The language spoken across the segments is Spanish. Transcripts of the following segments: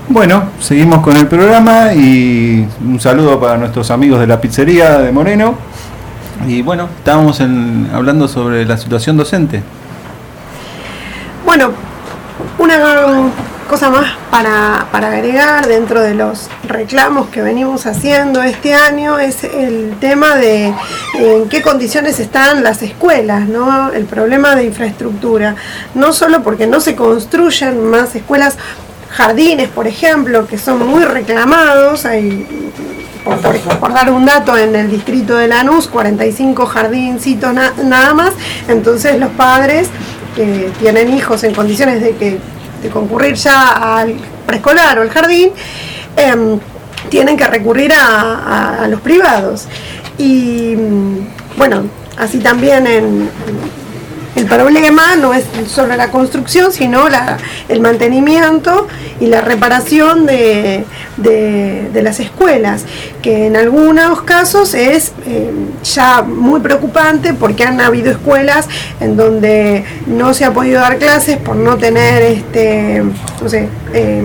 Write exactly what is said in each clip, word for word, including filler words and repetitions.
Bueno, seguimos con el programa y un saludo para nuestros amigos de la pizzería de Moreno. Y bueno, estábamos en, hablando sobre la situación docente. Bueno, una cosa más para, para agregar dentro de los reclamos que venimos haciendo este año es el tema de en qué condiciones están las escuelas, ¿no? El problema de infraestructura, no solo porque no se construyen más escuelas, jardines, por ejemplo, que son muy reclamados. Hay, por, por, por dar un dato, en el distrito de Lanús, cuarenta y cinco jardincitos na, nada más. Entonces los padres que tienen hijos en condiciones de, que, de concurrir ya al preescolar o al jardín, eh, tienen que recurrir a, a, a los privados. Y bueno, así también en... El problema no es solo la construcción, sino la, el mantenimiento y la reparación de, de, de las escuelas, que en algunos casos es eh, ya muy preocupante, porque han habido escuelas en donde no se ha podido dar clases por no tener este, no sé, eh,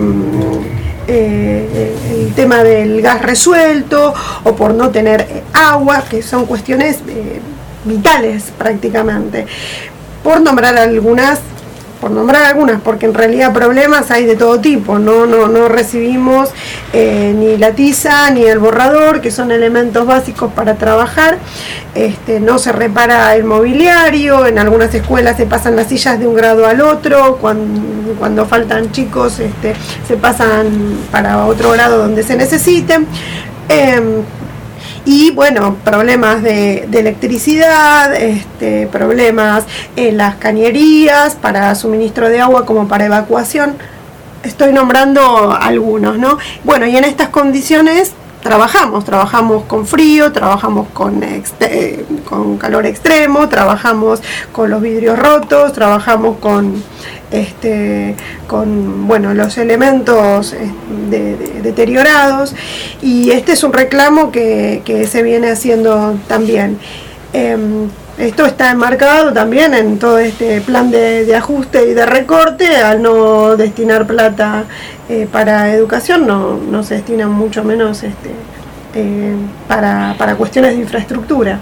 Eh, el tema del gas resuelto, o por no tener agua, que son cuestiones eh, vitales prácticamente. Por nombrar algunas, por nombrar algunas, porque en realidad problemas hay de todo tipo. No, no, no recibimos eh, ni la tiza ni el borrador, que son elementos básicos para trabajar. Este, no se repara el mobiliario, en algunas escuelas se pasan las sillas de un grado al otro, cuando, cuando faltan chicos este, se pasan para otro grado donde se necesiten. Eh, Y bueno, problemas de, de electricidad, este, problemas en las cañerías para suministro de agua como para evacuación. Estoy nombrando algunos, ¿no? Bueno, y en estas condiciones trabajamos, trabajamos con frío, trabajamos con, exte- con calor extremo, trabajamos con los vidrios rotos, trabajamos con... Este, con bueno, los elementos de, de, deteriorados, y este es un reclamo que, que se viene haciendo también. Eh, esto está enmarcado también en todo este plan de, de ajuste y de recorte. Al no destinar plata eh, para educación, no, no se destina mucho menos este, eh, para, para cuestiones de infraestructura.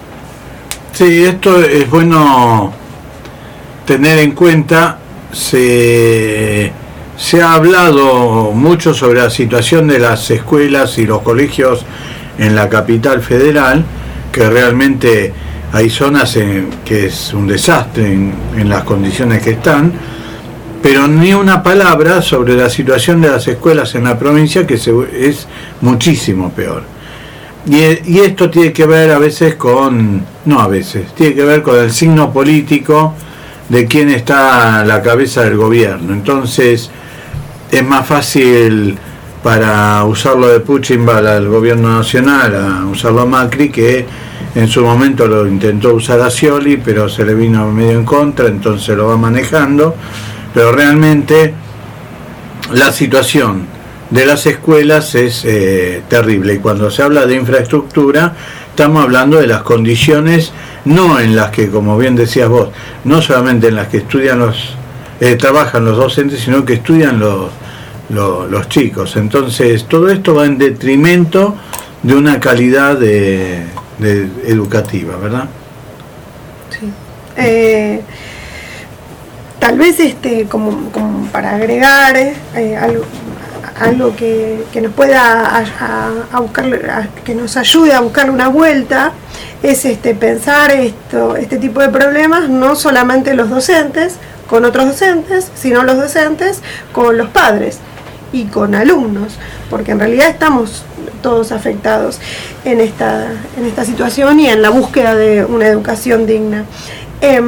Sí, esto es bueno tener en cuenta. Se, se ha hablado mucho sobre la situación de las escuelas y los colegios en la capital federal, que realmente hay zonas en que es un desastre en, en las condiciones que están, pero ni una palabra sobre la situación de las escuelas en la provincia, que se, es muchísimo peor. Y, y esto tiene que ver a veces con, no a veces, tiene que ver con el signo político de quién está a la cabeza del gobierno. Entonces es más fácil para usarlo de punching ball al gobierno nacional a usarlo a Macri, que en su momento lo intentó usar a Scioli, pero se le vino medio en contra, entonces lo va manejando. Pero realmente la situación de las escuelas es eh, terrible, y cuando se habla de infraestructura estamos hablando de las condiciones, no en las que, como bien decías vos, no solamente en las que estudian los, eh, trabajan los docentes, sino que estudian los, los, los chicos. Entonces, todo esto va en detrimento de una calidad de, de educativa, ¿verdad? Sí. Eh, tal vez este, como, como para agregar eh, algo, algo que, que nos pueda a, a, a buscar, a, que nos ayude a buscar una vuelta, es este, pensar esto, este tipo de problemas no solamente los docentes con otros docentes, sino los docentes con los padres y con alumnos, porque en realidad estamos todos afectados en esta, en esta situación y en la búsqueda de una educación digna. Eh,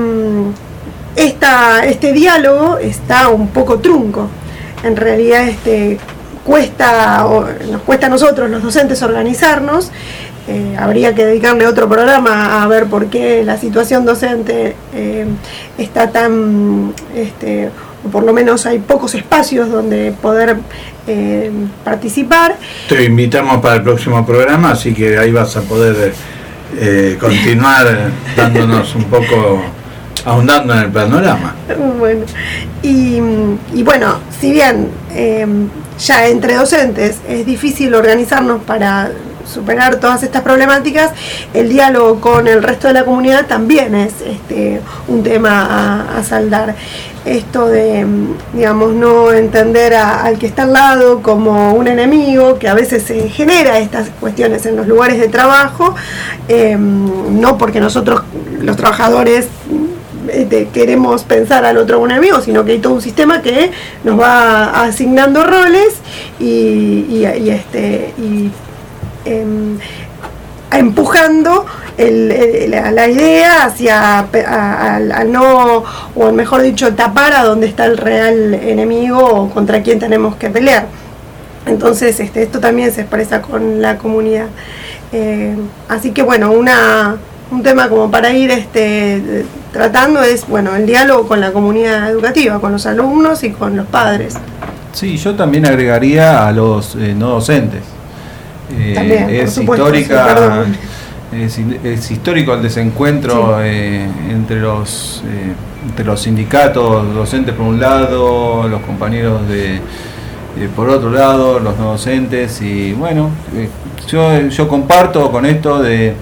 esta, este diálogo está un poco trunco. En realidad este, cuesta, o nos cuesta a nosotros los docentes organizarnos. Eh, habría que dedicarle otro programa a ver por qué la situación docente eh, está tan, este, o por lo menos hay pocos espacios donde poder eh, participar. Te invitamos para el próximo programa, así que ahí vas a poder eh, continuar dándonos un poco ahondando en el panorama. Bueno, y, y bueno, si bien eh, ya entre docentes es difícil organizarnos para superar todas estas problemáticas, el diálogo con el resto de la comunidad también es este, un tema a, a saldar. Esto de, digamos, no entender a, al que está al lado como un enemigo, que a veces se genera estas cuestiones en los lugares de trabajo, eh, no porque nosotros los trabajadores este, queremos pensar al otro como un enemigo, sino que hay todo un sistema que nos va asignando roles y, y, y este y eh, empujando el, el, la, la idea hacia al no, o mejor dicho, tapar a donde está el real enemigo o contra quien tenemos que pelear. Entonces este, esto también se expresa con la comunidad. Eh, así que bueno, una un tema como para ir este, tratando es bueno el diálogo con la comunidad educativa, con los alumnos y con los padres. Sí, yo también agregaría a los eh, no docentes. Eh, También, es supuesto, histórica sí, es, es histórico el desencuentro sí. eh, entre los eh, entre los sindicatos docentes por un lado, los compañeros de eh, por otro lado, los no docentes, y bueno, eh, yo yo comparto con esto de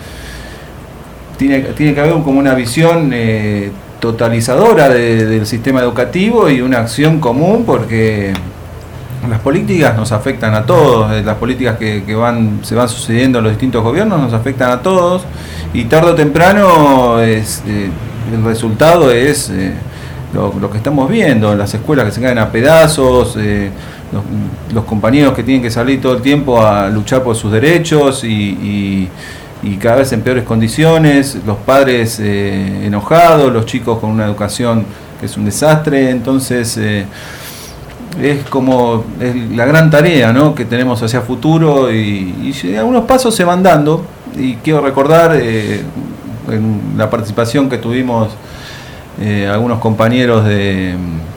tiene tiene que haber como una visión eh, totalizadora de, del sistema educativo y una acción común, porque las políticas nos afectan a todos, las políticas que, que van se van sucediendo en los distintos gobiernos nos afectan a todos, y tarde o temprano es, eh, el resultado es eh, lo, lo que estamos viendo, las escuelas que se caen a pedazos, eh, los, los compañeros que tienen que salir todo el tiempo a luchar por sus derechos y, y, y cada vez en peores condiciones, los padres eh, enojados, los chicos con una educación que es un desastre. Entonces eh, es como es la gran tarea, ¿no?, que tenemos hacia futuro, y, y algunos pasos se van dando, y quiero recordar eh, en la participación que tuvimos eh, algunos compañeros de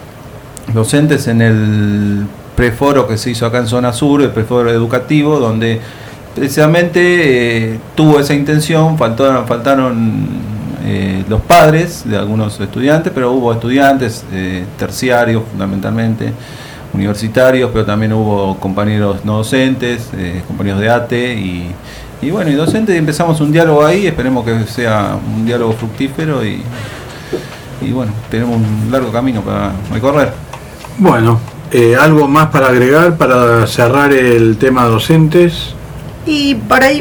docentes en el preforo que se hizo acá en Zona Sur, el preforo educativo, donde precisamente eh, tuvo esa intención, faltaron, faltaron eh, los padres de algunos estudiantes, pero hubo estudiantes eh, terciarios fundamentalmente, universitarios, pero también hubo compañeros no docentes, eh, compañeros de A T E y, y bueno, y docentes, y empezamos un diálogo ahí, esperemos que sea un diálogo fructífero y, y bueno, tenemos un largo camino para recorrer. Bueno, eh, ¿algo más para agregar para cerrar el tema docentes? Y por ahí,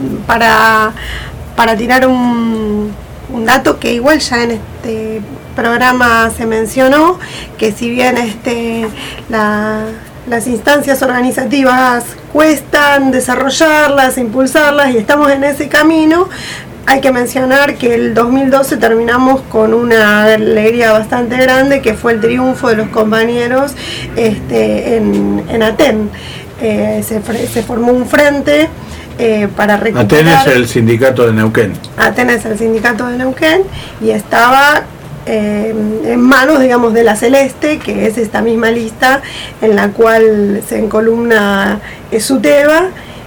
para, para tirar un, un dato que igual ya en este programa se mencionó, que si bien este la, las instancias organizativas cuestan desarrollarlas, impulsarlas, y estamos en ese camino, hay que mencionar que el dos mil doce terminamos con una alegría bastante grande, que fue el triunfo de los compañeros este, en, en Aten. Eh, se, se formó un frente eh, para recuperar... Aten es el sindicato de Neuquén. Aten es el sindicato de Neuquén, y estaba eh, en manos, digamos, de la Celeste, que es esta misma lista en la cual se encolumna Suteba,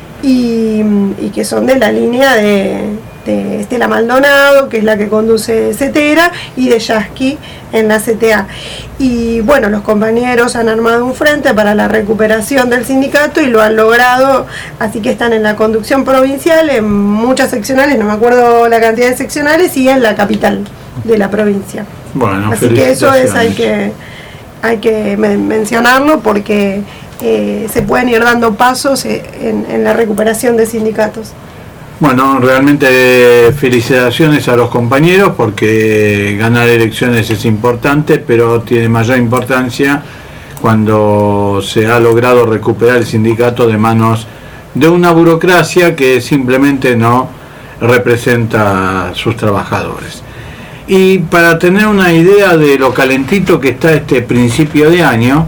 y, y que son de la línea de, de Estela Maldonado, que es la que conduce Cetera, y de Yasky en la C T A. Y bueno, los compañeros han armado un frente para la recuperación del sindicato y lo han logrado, así que están en la conducción provincial, en muchas seccionales, no me acuerdo la cantidad de seccionales, y en la capital de la provincia. Bueno, así que eso es, hay que, hay que men- mencionarlo porque eh, se pueden ir dando pasos en, en la recuperación de sindicatos. Bueno, realmente felicitaciones a los compañeros, porque ganar elecciones es importante, pero tiene mayor importancia cuando se ha logrado recuperar el sindicato de manos de una burocracia que simplemente no representa a sus trabajadores. Y para tener una idea de lo calentito que está este principio de año,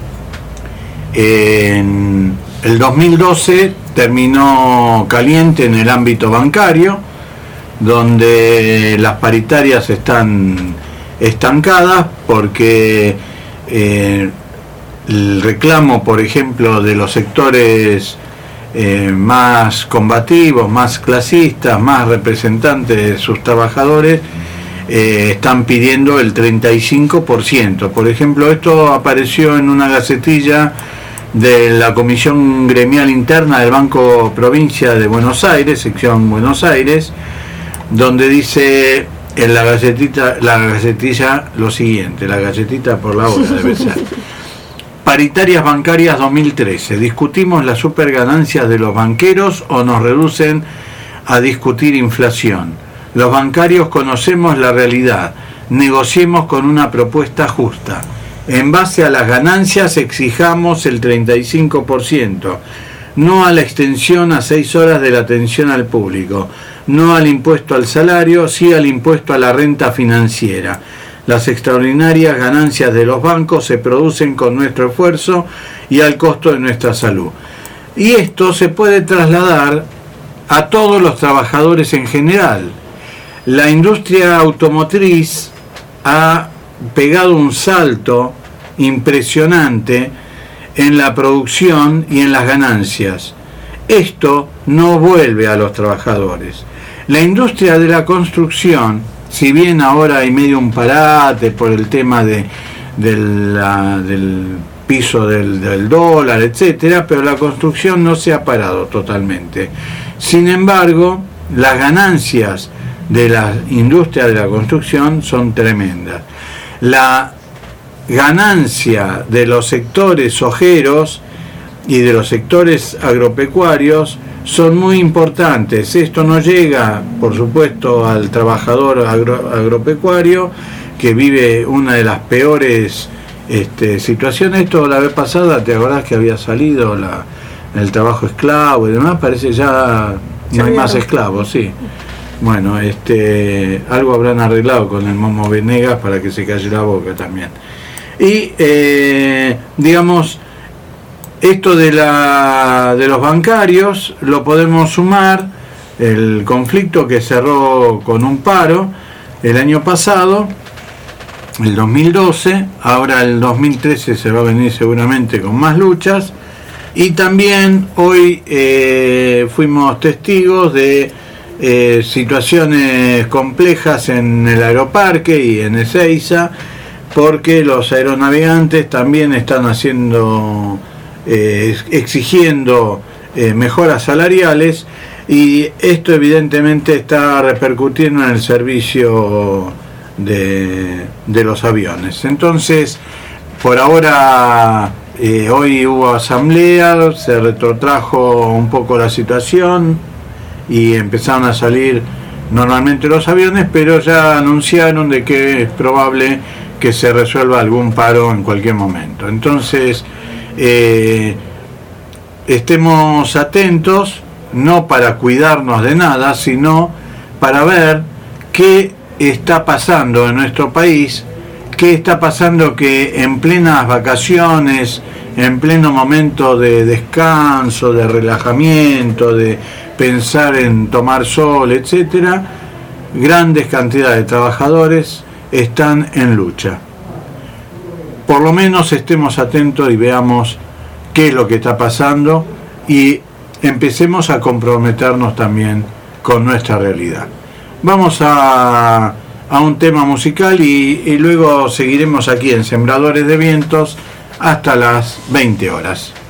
en el dos mil doce terminó caliente en el ámbito bancario, donde las paritarias están estancadas porque eh, el reclamo, por ejemplo, de los sectores eh, más combativos, más clasistas, más representantes de sus trabajadores, eh, están pidiendo el treinta y cinco por ciento. Por ejemplo, esto apareció en una gacetilla de la Comisión Gremial Interna del Banco Provincia de Buenos Aires, sección Buenos Aires, donde dice en la gacetita, la gacetilla lo siguiente, la gacetita por la hora debe ser. Paritarias bancarias dos mil trece. ¿Discutimos las superganancias de los banqueros o nos reducen a discutir inflación? Los bancarios conocemos la realidad. Negociemos con una propuesta justa. En base a las ganancias exijamos el treinta y cinco por ciento. No a la extensión a seis horas de la atención al público. No al impuesto al salario, sí al impuesto a la renta financiera. Las extraordinarias ganancias de los bancos se producen con nuestro esfuerzo y al costo de nuestra salud. Y esto se puede trasladar a todos los trabajadores en general. La industria automotriz ha pegado un salto impresionante en la producción y en las ganancias. Esto no vuelve a los trabajadores. La industria de la construcción, si bien ahora hay medio un parate por el tema de, de la, del piso del, del dólar, etcétera, pero la construcción no se ha parado totalmente. Sin embargo, las ganancias de la industria de la construcción son tremendas. La ganancia de los sectores sojeros y de los sectores agropecuarios son muy importantes. Esto no llega, por supuesto, al trabajador agro, agropecuario, que vive una de las peores este, situaciones. Esto la vez pasada, ¿te acordás que había salido la, el trabajo esclavo y demás? Parece ya no hay más esclavos, sí. Bueno, este, algo habrán arreglado con el Momo Venegas para que se calle la boca también. Y, eh, digamos, esto de, la, de los bancarios lo podemos sumar, el conflicto que cerró con un paro el año pasado, el dos mil doce, ahora el dos mil trece se va a venir seguramente con más luchas, y también hoy eh, fuimos testigos de eh, situaciones complejas en el Aeroparque y en Ezeiza, porque los aeronavegantes también están haciendo... Eh, exigiendo eh, mejoras salariales, y esto evidentemente está repercutiendo en el servicio de, de los aviones. Entonces, por ahora, eh, hoy hubo asamblea, se retrotrajo un poco la situación y empezaron a salir normalmente los aviones, pero ya anunciaron de que es probable que se resuelva algún paro en cualquier momento. Entonces, Eh, estemos atentos, no para cuidarnos de nada, sino para ver qué está pasando en nuestro país, qué está pasando que en plenas vacaciones, en pleno momento de descanso, de relajamiento, de pensar en tomar sol, etcétera, grandes cantidades de trabajadores están en lucha. Por lo menos estemos atentos y veamos qué es lo que está pasando y empecemos a comprometernos también con nuestra realidad. Vamos a, a un tema musical y, y luego seguiremos aquí en Sembradores de Vientos hasta las veinte horas.